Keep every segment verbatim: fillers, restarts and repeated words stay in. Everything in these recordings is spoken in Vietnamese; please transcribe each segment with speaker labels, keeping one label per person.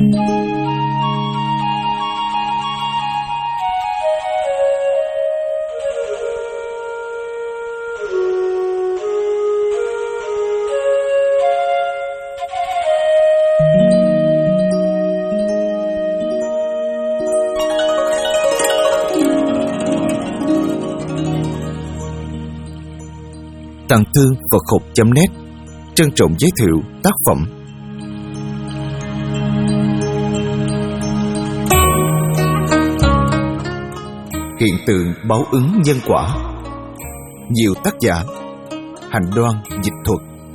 Speaker 1: Tặng Thư Phật Học chấm net trân trọng giới thiệu tác phẩm Hiện tượng báo ứng nhân quả. Nhiều tác giả. Hành Đoan dịch thuật.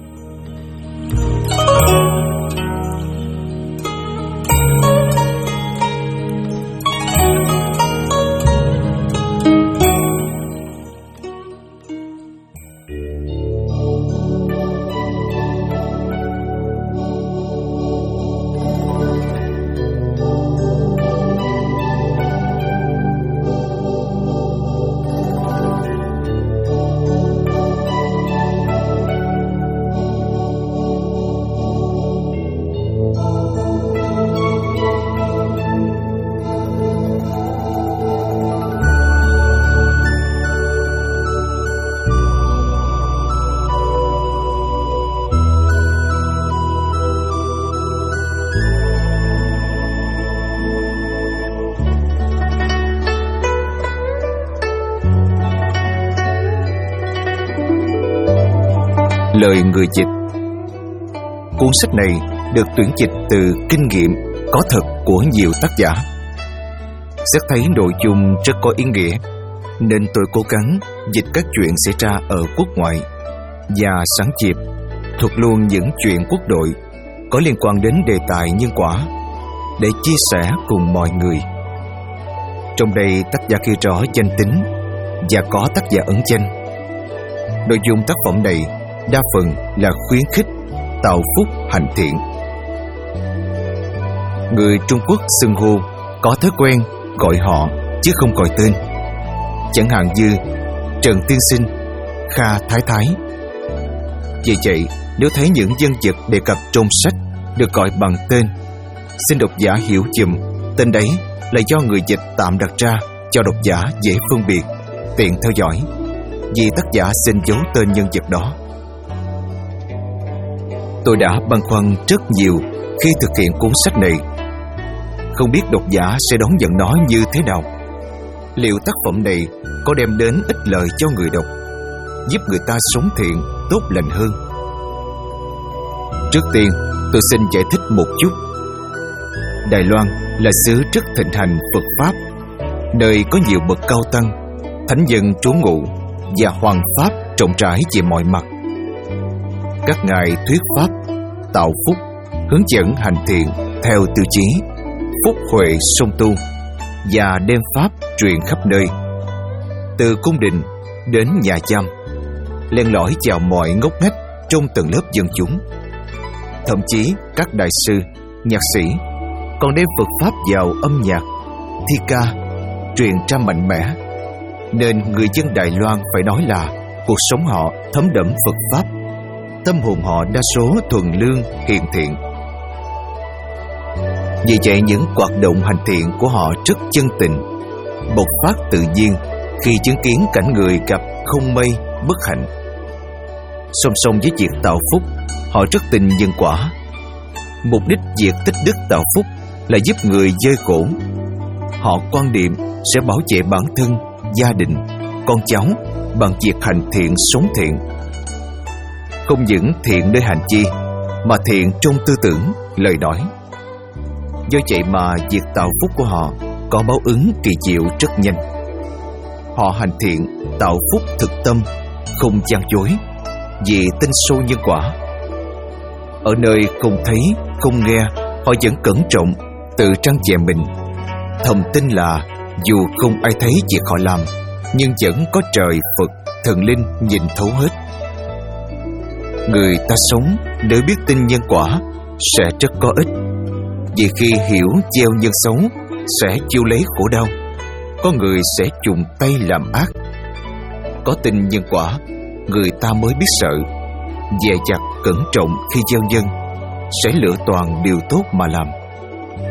Speaker 1: Lời người dịch. Cuốn sách này được tuyển dịch từ kinh nghiệm có thật của nhiều tác giả. Xét thấy nội dung rất có ý nghĩa, nên tôi cố gắng dịch các chuyện xảy ra ở quốc ngoại và sẵn dịp thuật luôn những chuyện quốc đội có liên quan đến đề tài nhân quả để chia sẻ cùng mọi người. Trong đây tác giả ghi rõ danh tính và có tác giả ẩn danh. Nội dung tác phẩm này đa phần là khuyến khích tạo phúc hành thiện. Người Trung Quốc xưng hô có thói quen gọi họ chứ không gọi tên, chẳng hạn như Trần Tiên Sinh, Kha Thái Thái. Vì vậy, nếu thấy những nhân vật đề cập trong sách được gọi bằng tên, xin độc giả hiểu chùm tên đấy là do người dịch tạm đặt ra cho độc giả dễ phân biệt, tiện theo dõi, vì tác giả xin giấu tên nhân vật đó. Tôi đã băn khoăn rất nhiều khi thực hiện cuốn sách này, không biết độc giả sẽ đón nhận nó như thế nào. Liệu tác phẩm này có đem đến ích lợi cho người đọc, giúp người ta sống thiện, tốt lành hơn? Trước tiên, tôi xin giải thích một chút. Đài Loan là xứ rất thịnh hành Phật Pháp, nơi có nhiều bậc cao tăng, thánh nhân trú ngụ và hoàng pháp rộng rãi về mọi mặt. Các ngài thuyết pháp, tạo phúc, hướng dẫn hành thiện theo tiêu chí phúc huệ song tu và đem pháp truyền khắp nơi, từ cung đình đến nhà giam, len lỏi vào mọi ngóc ngách trong tầng lớp dân chúng. Thậm chí các đại sư, nhạc sĩ còn đem Phật pháp vào âm nhạc, thi ca, truyền ra mạnh mẽ, nên người dân Đài Loan phải nói là cuộc sống họ thấm đẫm Phật pháp, tâm hồn họ đa số thuần lương hiền thiện. Vì vậy những hoạt động hành thiện của họ rất chân tình, bộc phát tự nhiên khi chứng kiến cảnh người gặp không may bất hạnh. Song song với việc tạo phúc, họ rất tin nhân quả. Mục đích việc tích đức tạo phúc là giúp người dơi khổ. Họ quan niệm sẽ bảo vệ bản thân, gia đình, con cháu bằng việc hành thiện sống thiện. Không những thiện nơi hành chi, mà thiện trong tư tưởng, lời nói. Do vậy mà việc tạo phúc của họ có báo ứng kỳ diệu rất nhanh. Họ hành thiện, tạo phúc thực tâm, không gian dối, vì tin sâu nhân quả. Ở nơi không thấy, không nghe, họ vẫn cẩn trọng, tự trang chè mình, thầm tin là dù không ai thấy việc họ làm, nhưng vẫn có trời, Phật, thần linh nhìn thấu hết. Người ta sống nếu biết tin nhân quả sẽ rất có ích, vì khi hiểu gieo nhân xấu sẽ chiêu lấy khổ đau, có người sẽ dùng tay làm ác. Có tin nhân quả, người ta mới biết sợ, dè dặt cẩn trọng khi gieo nhân, sẽ lựa toàn điều tốt mà làm.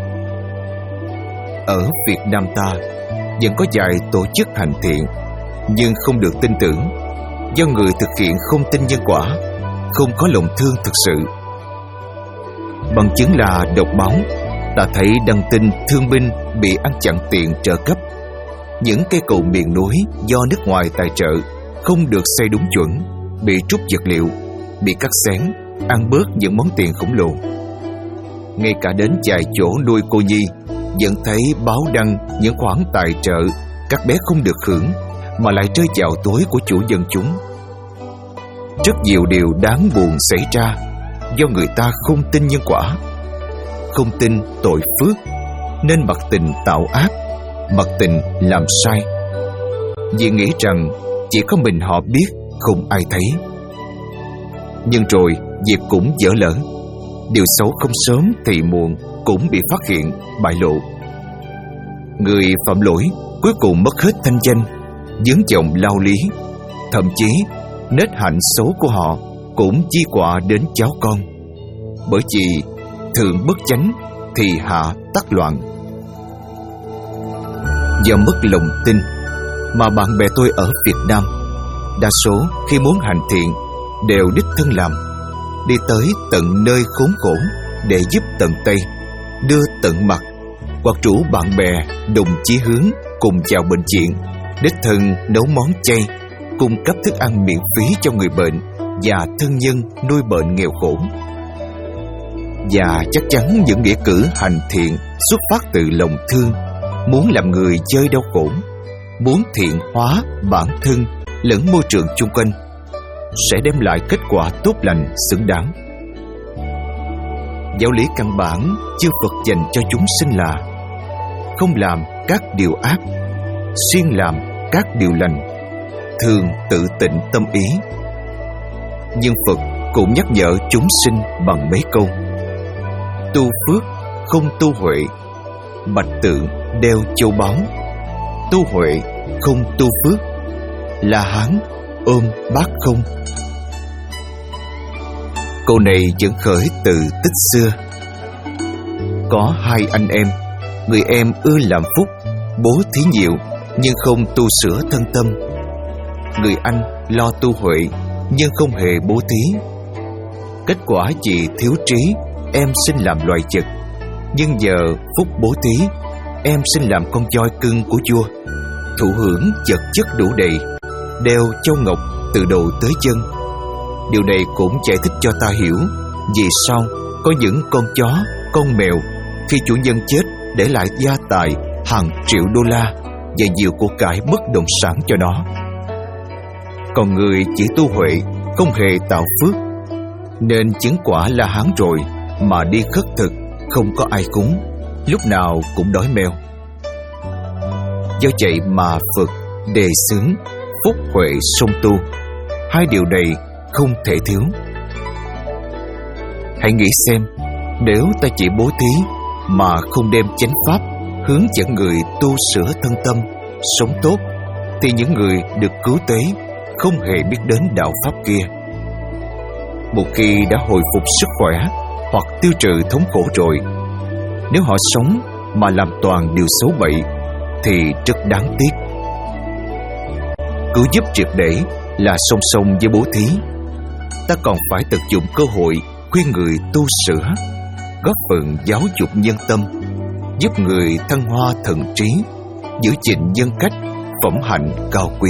Speaker 1: ở Việt Nam ta vẫn có vài tổ chức hành thiện, nhưng không được tin tưởng, do người thực hiện không tin nhân quả, không có lòng thương thực sự. Bằng chứng là đọc báo, ta thấy đăng tin thương binh bị ăn chặn tiền trợ cấp, những cây cầu miền núi do nước ngoài tài trợ không được xây đúng chuẩn, bị trút vật liệu, bị cắt xén, ăn bớt những món tiền khổng lồ. Ngay cả đến vài chỗ nuôi cô nhi vẫn thấy báo đăng những khoản tài trợ các bé không được hưởng mà lại rơi vào túi của chủ dân chúng. Rất nhiều điều đáng buồn xảy ra do người ta không tin nhân quả, không tin tội phước, nên mặc tình tạo ác, mặc tình làm sai, vì nghĩ rằng chỉ có mình họ biết, không ai thấy. Nhưng rồi việc cũng dở lỡ, điều xấu không sớm thì muộn cũng bị phát hiện, bại lộ. Người phạm lỗi cuối cùng mất hết thanh danh, vướng chồng lao lý, thậm chí nết hạnh xấu của họ cũng chi họa đến cháu con. Bởi vì thượng bất chánh thì hạ tắc loạn. Do mất lòng tin mà bạn bè tôi ở Việt Nam đa số khi muốn hành thiện đều đích thân làm, đi tới tận nơi khốn khổ để giúp tận tay, đưa tận mặt, hoặc rủ bạn bè đồng chí hướng cùng vào bệnh viện, đích thân nấu món chay, cung cấp thức ăn miễn phí cho người bệnh và thân nhân nuôi bệnh nghèo khổ. Và chắc chắn những nghĩa cử hành thiện xuất phát từ lòng thương, muốn làm người chơi đau khổ, muốn thiện hóa bản thân lẫn môi trường chung quanh, sẽ đem lại kết quả tốt lành xứng đáng. Giáo lý căn bản chư Phật dành cho chúng sinh là không làm các điều ác, siêng làm các điều lành, thường tự tịnh tâm ý. Nhưng Phật cũng nhắc nhở chúng sinh bằng mấy câu: tu phước không tu huệ, bạch tượng đeo châu báu. Tu huệ không tu phước, La Hán ôm bát không. Câu này vẫn khởi từ tích xưa. Có hai anh em, người em ưa làm phúc, bố thí nhiều nhưng không tu sửa thân tâm. Người anh lo tu huệ nhưng không hề bố thí. Kết quả vì thiếu trí, em sinh làm loài vật, nhưng giờ phúc bố thí, em sinh làm con voi cưng của vua, thụ hưởng vật chất đủ đầy, đeo châu ngọc từ đầu tới chân. Điều này cũng giải thích cho ta hiểu vì sao có những con chó, con mèo khi chủ nhân chết để lại gia tài hàng triệu đô la và nhiều của cải bất động sản cho nó. Còn người chỉ tu huệ, không hề tạo phước, nên chứng quả La Hán rồi mà đi khất thực, không có ai cúng, lúc nào cũng đói meo. Do vậy mà Phật đề xướng phúc huệ song tu, hai điều này không thể thiếu. Hãy nghĩ xem, nếu ta chỉ bố thí mà không đem chánh pháp hướng dẫn người tu sửa thân tâm, sống tốt, thì những người được cứu tế không hề biết đến đạo pháp kia. Một khi đã hồi phục sức khỏe hoặc tiêu trừ thống khổ rồi, nếu họ sống mà làm toàn điều xấu bậy thì rất đáng tiếc. Cứu giúp triệt để là song song với bố thí, ta còn phải tận dụng cơ hội khuyên người tu sửa, góp phần giáo dục nhân tâm, giúp người thăng hoa thần trí, giữ gìn nhân cách, phẩm hạnh cao quý.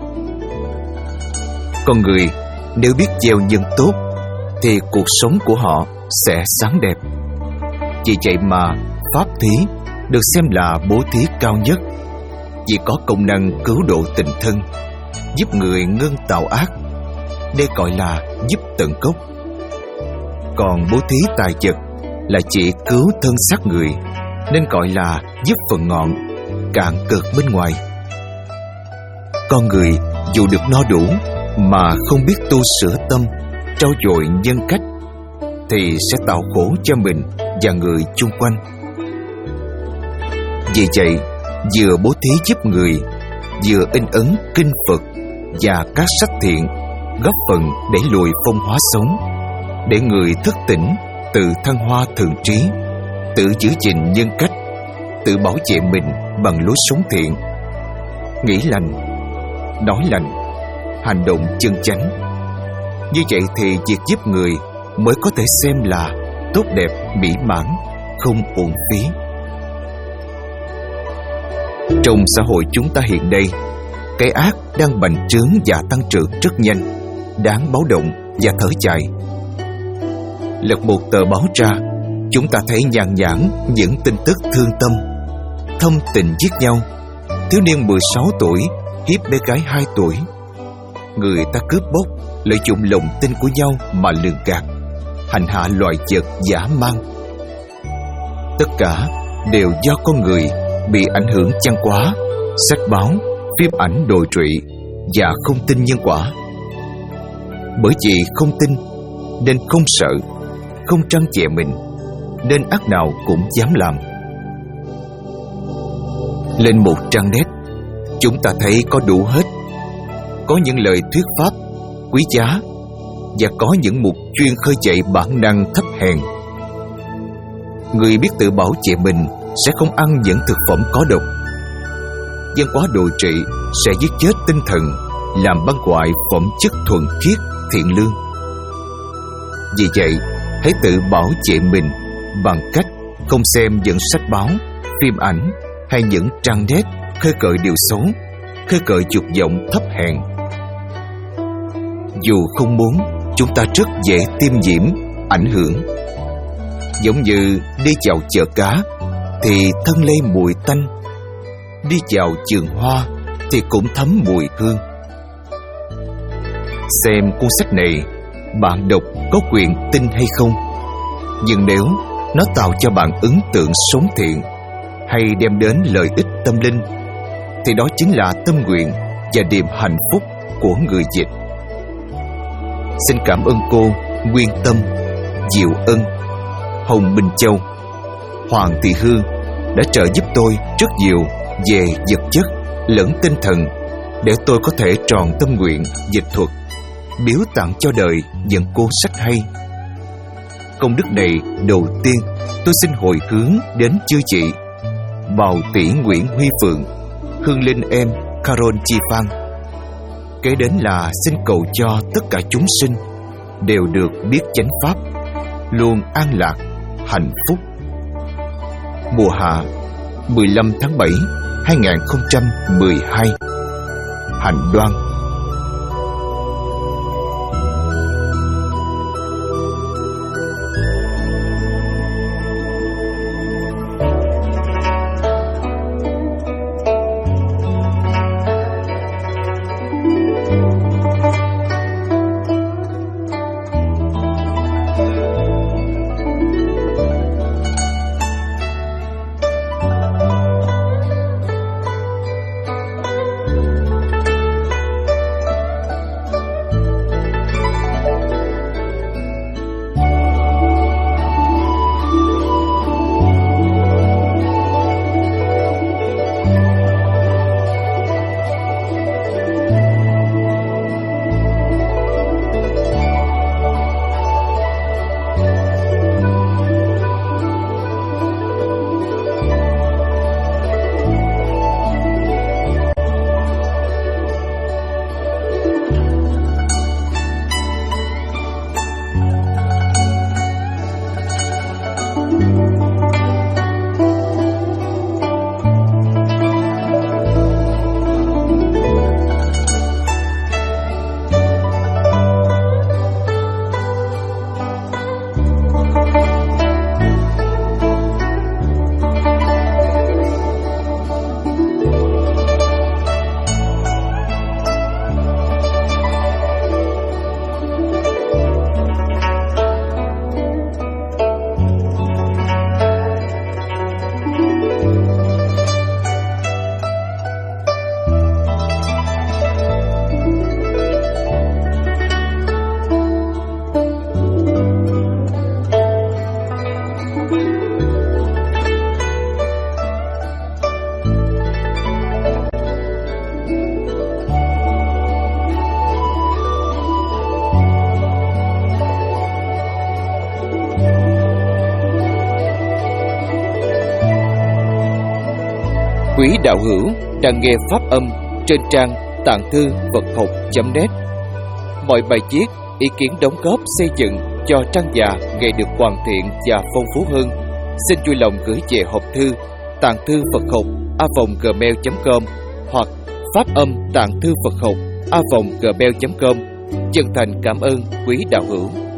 Speaker 1: Con người nếu biết gieo nhân tốt thì cuộc sống của họ sẽ sáng đẹp. Vì vậy mà pháp thí được xem là bố thí cao nhất, vì có công năng cứu độ tình thân, giúp người ngưng tạo ác. Đây gọi là giúp tận gốc. Còn bố thí tài vật là chỉ cứu thân xác người, nên gọi là giúp phần ngọn, cạn cực bên ngoài. Con người dù được no đủ mà không biết tu sửa tâm, trau dồi nhân cách, thì sẽ tạo khổ cho mình và người chung quanh. Vì vậy, vừa bố thí giúp người, vừa in ấn kinh Phật và các sách thiện, góp phần để lùi phong hóa sống, để người thức tỉnh, tự thăng hoa thường trí, tự giữ gìn nhân cách, tự bảo vệ mình bằng lối sống thiện, nghĩ lành, nói lành, hành động chân chánh. Như vậy thì việc giúp người mới có thể xem là tốt đẹp, mỹ mãn, không uổng phí. Trong xã hội chúng ta hiện nay, cái ác đang bành trướng và tăng trưởng rất nhanh, đáng báo động và thở dài. Lật một tờ báo ra, chúng ta thấy nhàn nhãn những tin tức thương tâm, thâm tình giết nhau. Thiếu niên mười sáu tuổi hiếp bé gái hai tuổi. Người ta cướp bóc, lợi dụng lòng tin của nhau mà lường gạt, hành hạ loài vật dã man. Tất cả đều do con người bị ảnh hưởng chăn quá sách báo, phim ảnh đồi trụy và không tin nhân quả. Bởi vì không tin nên không sợ, không trăn trẹ mình, nên ác nào cũng dám làm. Lên một trang net, chúng ta thấy có đủ hết. Có những lời thuyết pháp quý giá, và có những mục chuyên khơi dậy bản năng thấp hèn. Người biết tự bảo vệ mình sẽ không ăn những thực phẩm có độc. Văn hóa đồi trụy sẽ giết chết tinh thần, làm băng hoại phẩm chất thuần khiết, thiện lương. Vì vậy, hãy tự bảo vệ mình bằng cách không xem những sách báo, phim ảnh hay những trang net khơi gợi điều xấu, khơi gợi dục vọng thấp hèn. Dù không muốn, chúng ta rất dễ tiêm nhiễm, ảnh hưởng. Giống như đi vào chợ cá thì thân lây mùi tanh, đi vào vườn hoa thì cũng thấm mùi hương. Xem cuốn sách này, bạn đọc có quyền tin hay không, nhưng nếu nó tạo cho bạn ấn tượng sống thiện hay đem đến lợi ích tâm linh, thì đó chính là tâm nguyện và niềm hạnh phúc của người dịch. Xin cảm ơn cô Nguyên Tâm, Diệu Ân, Hồng Minh Châu, Hoàng Thị Hương đã trợ giúp tôi rất nhiều về vật chất lẫn tinh thần, để tôi có thể tròn tâm nguyện dịch thuật, biếu tặng cho đời những cuốn sách hay. Công đức này đầu tiên tôi xin hồi hướng đến chư chị Bào Tỷ Nguyễn Huy Phượng, Hương Linh em Carol Chi Phan. Kế đến là xin cầu cho tất cả chúng sinh đều được biết chánh pháp, luôn an lạc, hạnh phúc. Mùa hạ, mười lăm tháng bảy hai nghìn không trăm mười hai. Hạnh Đoan. Quý đạo hữu đang nghe pháp âm trên trang tạng thư Phật học chấm net. Mọi bài viết, ý kiến đóng góp xây dựng cho trang già ngày được hoàn thiện và phong phú hơn, xin vui lòng gửi về hộp thư tạng thư Phật học a vòng gmail chấm com hoặc pháp âm tạng thư Phật học a vòng gmail chấm com. Chân thành cảm ơn quý đạo hữu.